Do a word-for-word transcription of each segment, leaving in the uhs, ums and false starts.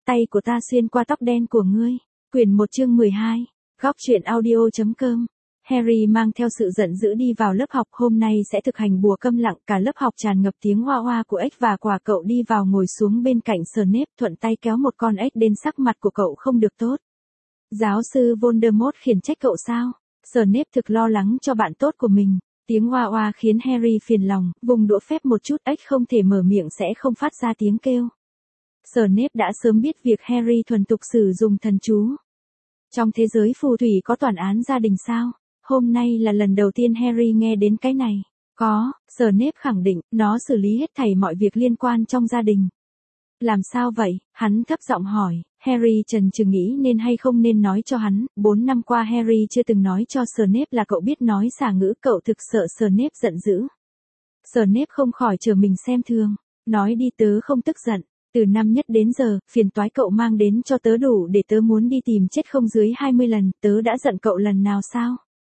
tay của ta xuyên qua tóc đen của ngươi. Quyển một chương mười hai, góc truyện audio.com. Harry mang theo sự giận dữ đi vào lớp học, hôm nay sẽ thực hành bùa câm lặng, cả lớp học tràn ngập tiếng hoa hoa của ếch và quả. Cậu đi vào ngồi xuống bên cạnh Snape, thuận tay kéo một con ếch đến. Sắc mặt của cậu không được tốt. Giáo sư Voldemort khiển trách cậu sao? Snape thực lo lắng cho bạn tốt của mình. Tiếng hoa hoa khiến Harry phiền lòng, vùng đũa phép một chút, ếch không thể mở miệng sẽ không phát ra tiếng kêu. Snape đã sớm biết việc Harry thuần thục sử dụng thần chú. Trong thế giới phù thủy có toàn án gia đình sao? Hôm nay là lần đầu tiên Harry nghe đến cái này. Có, Snape khẳng định, nó xử lý hết thảy mọi việc liên quan trong gia đình. Làm sao vậy? Hắn thấp giọng hỏi. Harry chần chừ nghĩ nên hay không nên nói cho hắn. Bốn năm qua Harry chưa từng nói cho Snape là cậu biết nói xả ngữ, cậu thực sợ Snape giận dữ. Snape không khỏi chờ mình xem thường. Nói đi, tớ không tức giận. Từ năm nhất đến giờ, phiền toái cậu mang đến cho tớ đủ để tớ muốn đi tìm chết không dưới hai mươi lần, tớ đã giận cậu lần nào sao?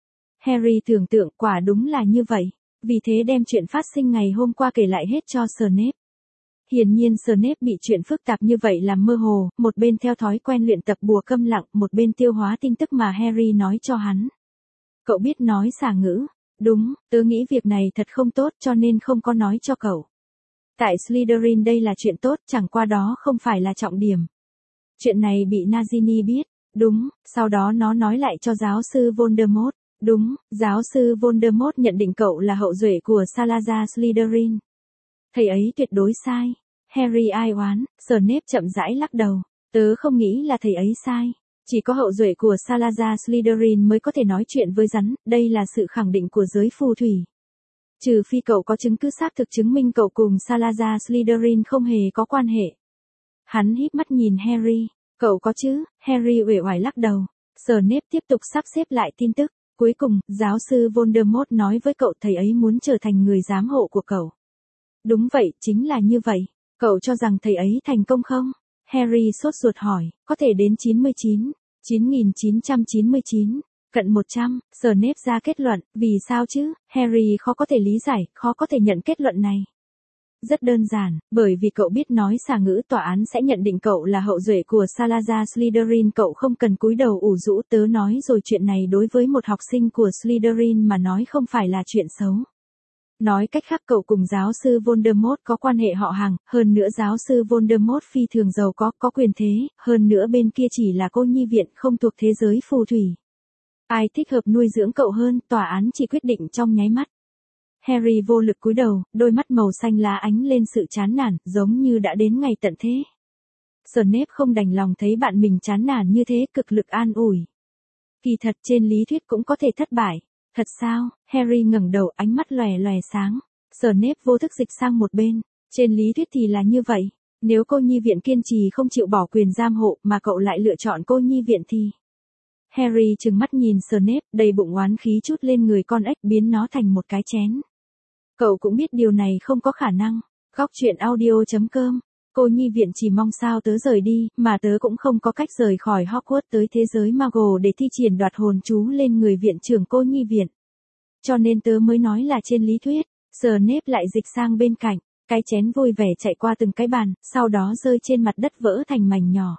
Harry tưởng tượng quả đúng là như vậy, vì thế đem chuyện phát sinh ngày hôm qua kể lại hết cho Snape. Hiển nhiên Snape bị chuyện phức tạp như vậy làm mơ hồ, một bên theo thói quen luyện tập bùa câm lặng, một bên tiêu hóa tin tức mà Harry nói cho hắn. Cậu biết nói xả ngữ? Đúng, tớ nghĩ việc này thật không tốt cho nên không có nói cho cậu. Tại Slytherin đây là chuyện tốt, chẳng qua đó không phải là trọng điểm. Chuyện này bị Nagini biết. Đúng, sau đó nó nói lại cho giáo sư Voldemort. Đúng, giáo sư Voldemort nhận định cậu là hậu duệ của Salazar Slytherin. Thầy ấy tuyệt đối sai. Harry ai oán, Snape chậm rãi lắc đầu. Tớ không nghĩ là thầy ấy sai. Chỉ có hậu duệ của Salazar Slytherin mới có thể nói chuyện với rắn, đây là sự khẳng định của giới phù thủy. Trừ phi cậu có chứng cứ xác thực chứng minh cậu cùng Salazar Slytherin không hề có quan hệ. Hắn híp mắt nhìn Harry. Cậu có chứ? Harry uể oải lắc đầu. Snape tiếp tục sắp xếp lại tin tức. Cuối cùng, giáo sư Voldemort nói với cậu thầy ấy muốn trở thành người giám hộ của cậu. Đúng vậy, chính là như vậy. Cậu cho rằng thầy ấy thành công không? Harry sốt ruột hỏi, có thể đến chín mươi chín, chín nghìn chín trăm chín mươi chín, cận một trăm, Snape ra kết luận, vì sao chứ? Harry khó có thể lý giải, khó có thể nhận kết luận này. Rất đơn giản, bởi vì cậu biết nói xả ngữ, tòa án sẽ nhận định cậu là hậu duệ của Salazar Slytherin, cậu không cần cúi đầu ủ rũ, tớ nói rồi, chuyện này đối với một học sinh của Slytherin mà nói không phải là chuyện xấu. Nói cách khác, cậu cùng giáo sư Voldemort có quan hệ họ hàng, hơn nữa giáo sư Voldemort phi thường giàu có, có quyền thế, hơn nữa bên kia chỉ là cô nhi viện, không thuộc thế giới phù thủy. Ai thích hợp nuôi dưỡng cậu hơn, tòa án chỉ quyết định trong nháy mắt. Harry vô lực cúi đầu, đôi mắt màu xanh lá ánh lên sự chán nản, giống như đã đến ngày tận thế. Snape không đành lòng thấy bạn mình chán nản như thế, cực lực an ủi. Kỳ thật trên lý thuyết cũng có thể thất bại. Thật sao? Harry ngẩng đầu, ánh mắt lòe lòe sáng. Snape vô thức dịch sang một bên. Trên lý thuyết thì là như vậy. Nếu cô nhi viện kiên trì không chịu bỏ quyền giam hộ mà cậu lại lựa chọn cô nhi viện thì... Harry trừng mắt nhìn Snape, đầy bụng oán khí chút lên người con ếch, biến nó thành một cái chén. Cậu cũng biết điều này không có khả năng. Góc truyện audio.com. Cô nhi viện chỉ mong sao tớ rời đi, mà tớ cũng không có cách rời khỏi Hogwarts tới thế giới Muggle để thi triển đoạt hồn chú lên người viện trưởng cô nhi viện. Cho nên tớ mới nói là trên lý thuyết. Snape lại dịch sang bên cạnh, cái chén vui vẻ chạy qua từng cái bàn, sau đó rơi trên mặt đất vỡ thành mảnh nhỏ.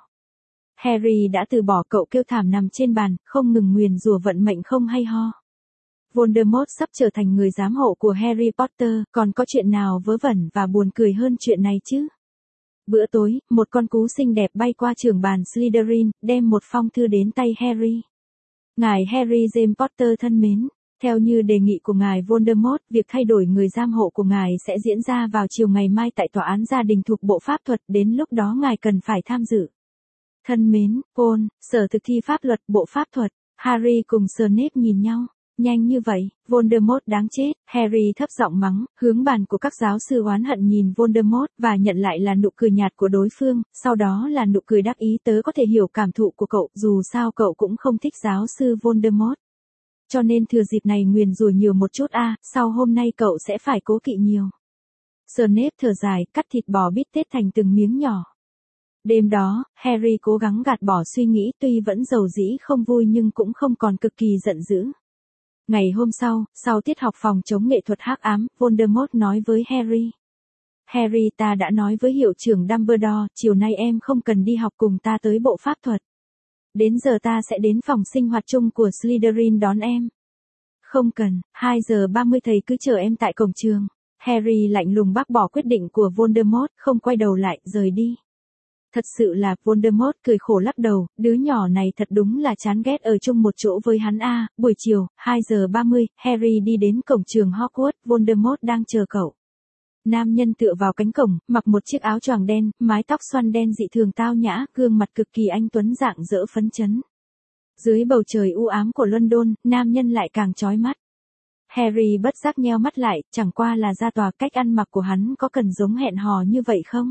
Harry đã từ bỏ, cậu kêu thảm nằm trên bàn, không ngừng nguyền rủa vận mệnh không hay ho. Voldemort sắp trở thành người giám hộ của Harry Potter, còn có chuyện nào vớ vẩn và buồn cười hơn chuyện này chứ? Bữa tối, một con cú xinh đẹp bay qua trưởng bàn Slytherin, đem một phong thư đến tay Harry. Ngài Harry James Potter thân mến, theo như đề nghị của ngài Voldemort, việc thay đổi người giám hộ của ngài sẽ diễn ra vào chiều ngày mai tại tòa án gia đình thuộc Bộ Pháp thuật, đến lúc đó ngài cần phải tham dự. Thân mến, Paul, Sở Thực thi Pháp luật, Bộ Pháp thuật. Harry cùng Snape nhìn nhau. Nhanh như vậy, Voldemort đáng chết, Harry thấp giọng mắng, hướng bàn của các giáo sư oán hận nhìn Voldemort, và nhận lại là nụ cười nhạt của đối phương, sau đó là nụ cười đắc ý, tớ có thể hiểu cảm thụ của cậu, dù sao cậu cũng không thích giáo sư Voldemort. Cho nên thừa dịp này nguyền rủa nhiều một chút a, à, sau hôm nay cậu sẽ phải cố kỵ nhiều. Snape thở dài, cắt thịt bò bít tết thành từng miếng nhỏ. Đêm đó, Harry cố gắng gạt bỏ suy nghĩ, tuy vẫn dầu dĩ không vui nhưng cũng không còn cực kỳ giận dữ. Ngày hôm sau, sau tiết học phòng chống nghệ thuật hắc ám, Voldemort nói với Harry. Harry, ta đã nói với hiệu trưởng Dumbledore, chiều nay em không cần đi học cùng ta tới bộ pháp thuật. Đến giờ ta sẽ đến phòng sinh hoạt chung của Slytherin đón em. Không cần, hai giờ ba mươi thầy cứ chờ em tại cổng trường. Harry lạnh lùng bác bỏ quyết định của Voldemort, không quay đầu lại, rời đi. Thật sự là, Voldemort cười khổ lắc đầu, đứa nhỏ này thật đúng là chán ghét ở chung một chỗ với hắn a. Buổi chiều, hai giờ ba mươi, Harry đi đến cổng trường Hogwarts, Voldemort đang chờ cậu. Nam nhân tựa vào cánh cổng, mặc một chiếc áo choàng đen, mái tóc xoăn đen dị thường tao nhã, gương mặt cực kỳ anh tuấn rạng rỡ phấn chấn. Dưới bầu trời u ám của London, nam nhân lại càng chói mắt. Harry bất giác nheo mắt lại, chẳng qua là ra tòa, cách ăn mặc của hắn có cần giống hẹn hò như vậy không?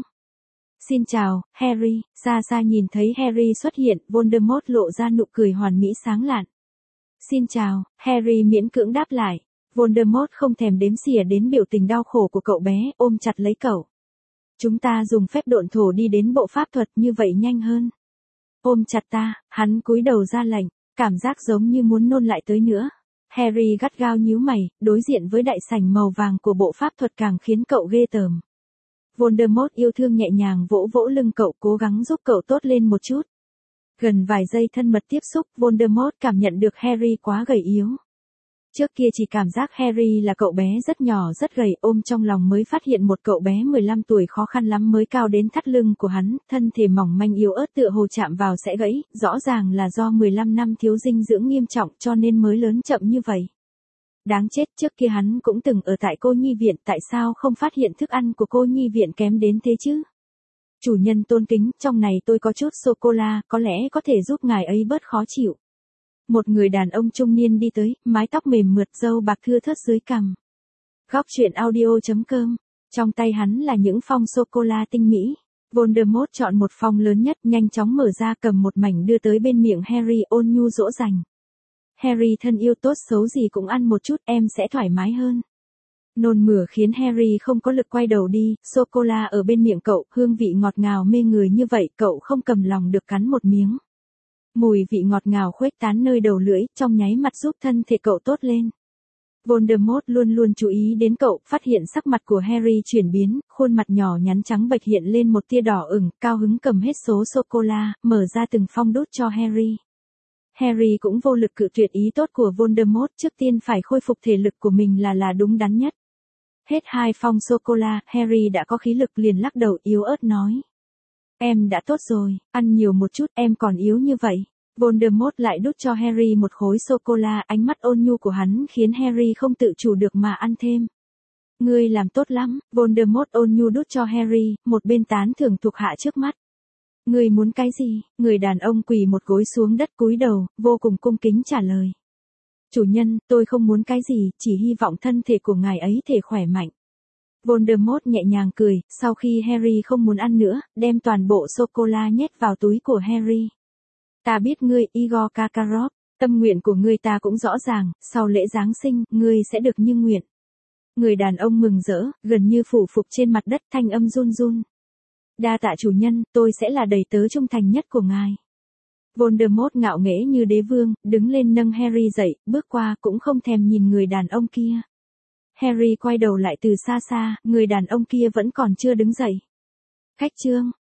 Xin chào, Harry. Xa xa nhìn thấy Harry xuất hiện, Voldemort lộ ra nụ cười hoàn mỹ sáng lạn. Xin chào, Harry miễn cưỡng đáp lại. Voldemort không thèm đếm xỉa đến biểu tình đau khổ của cậu bé, ôm chặt lấy cậu. Chúng ta dùng phép độn thổ đi đến bộ pháp thuật, như vậy nhanh hơn. Ôm chặt ta, hắn cúi đầu ra lệnh, cảm giác giống như muốn nôn lại tới nữa. Harry gắt gao nhíu mày, đối diện với đại sảnh màu vàng của bộ pháp thuật càng khiến cậu ghê tởm. Voldemort yêu thương nhẹ nhàng vỗ vỗ lưng cậu, cố gắng giúp cậu tốt lên một chút. Gần vài giây thân mật tiếp xúc, Voldemort cảm nhận được Harry quá gầy yếu. Trước kia chỉ cảm giác Harry là cậu bé rất nhỏ rất gầy, ôm trong lòng mới phát hiện một cậu bé mười lăm tuổi khó khăn lắm mới cao đến thắt lưng của hắn, thân thể mỏng manh yếu ớt tựa hồ chạm vào sẽ gãy, rõ ràng là do mười lăm năm thiếu dinh dưỡng nghiêm trọng cho nên mới lớn chậm như vậy. Đáng chết, trước kia hắn cũng từng ở tại cô nhi viện, tại sao không phát hiện thức ăn của cô nhi viện kém đến thế chứ? Chủ nhân tôn kính, trong này tôi có chút sô-cô-la, có lẽ có thể giúp ngài ấy bớt khó chịu. Một người đàn ông trung niên đi tới, mái tóc mềm mượt, râu bạc thưa thớt dưới cằm. Góc truyện audio chấm com. Trong tay hắn là những phong sô-cô-la tinh mỹ. Voldemort chọn một phong lớn nhất, nhanh chóng mở ra cầm một mảnh đưa tới bên miệng Harry, ôn nhu dỗ dành. Harry thân yêu, tốt xấu gì cũng ăn một chút, em sẽ thoải mái hơn. Nôn mửa khiến Harry không có lực quay đầu đi, sô-cô-la ở bên miệng cậu, hương vị ngọt ngào mê người như vậy, cậu không cầm lòng được cắn một miếng. Mùi vị ngọt ngào khuếch tán nơi đầu lưỡi, trong nháy mắt giúp thân thể cậu tốt lên. Voldemort luôn luôn chú ý đến cậu, phát hiện sắc mặt của Harry chuyển biến, khuôn mặt nhỏ nhắn trắng bệch hiện lên một tia đỏ ửng, cao hứng cầm hết số sô-cô-la, mở ra từng phong đút cho Harry. Harry cũng vô lực cự tuyệt ý tốt của Voldemort, trước tiên phải khôi phục thể lực của mình là là đúng đắn nhất. Hết hai phong sô-cô-la, Harry đã có khí lực liền lắc đầu yếu ớt nói. Em đã tốt rồi, ăn nhiều một chút, em còn yếu như vậy. Voldemort lại đút cho Harry một khối sô-cô-la, ánh mắt ôn nhu của hắn khiến Harry không tự chủ được mà ăn thêm. Ngươi làm tốt lắm, Voldemort ôn nhu đút cho Harry, một bên tán thưởng thuộc hạ trước mắt. Ngươi muốn cái gì? Người đàn ông quỳ một gối xuống đất cúi đầu, vô cùng cung kính trả lời. Chủ nhân, tôi không muốn cái gì, chỉ hy vọng thân thể của ngài ấy thể khỏe mạnh. Voldemort nhẹ nhàng cười, sau khi Harry không muốn ăn nữa, đem toàn bộ sô-cô-la nhét vào túi của Harry. Ta biết ngươi, Igor Karkaroff, tâm nguyện của ngươi ta cũng rõ ràng, sau lễ Giáng sinh, ngươi sẽ được như nguyện. Người đàn ông mừng rỡ, gần như phủ phục trên mặt đất, thanh âm run run. Đa tạ chủ nhân, tôi sẽ là đầy tớ trung thành nhất của ngài. Voldemort ngạo nghễ như đế vương, đứng lên nâng Harry dậy, bước qua cũng không thèm nhìn người đàn ông kia. Harry quay đầu lại từ xa xa, người đàn ông kia vẫn còn chưa đứng dậy. Khách trương,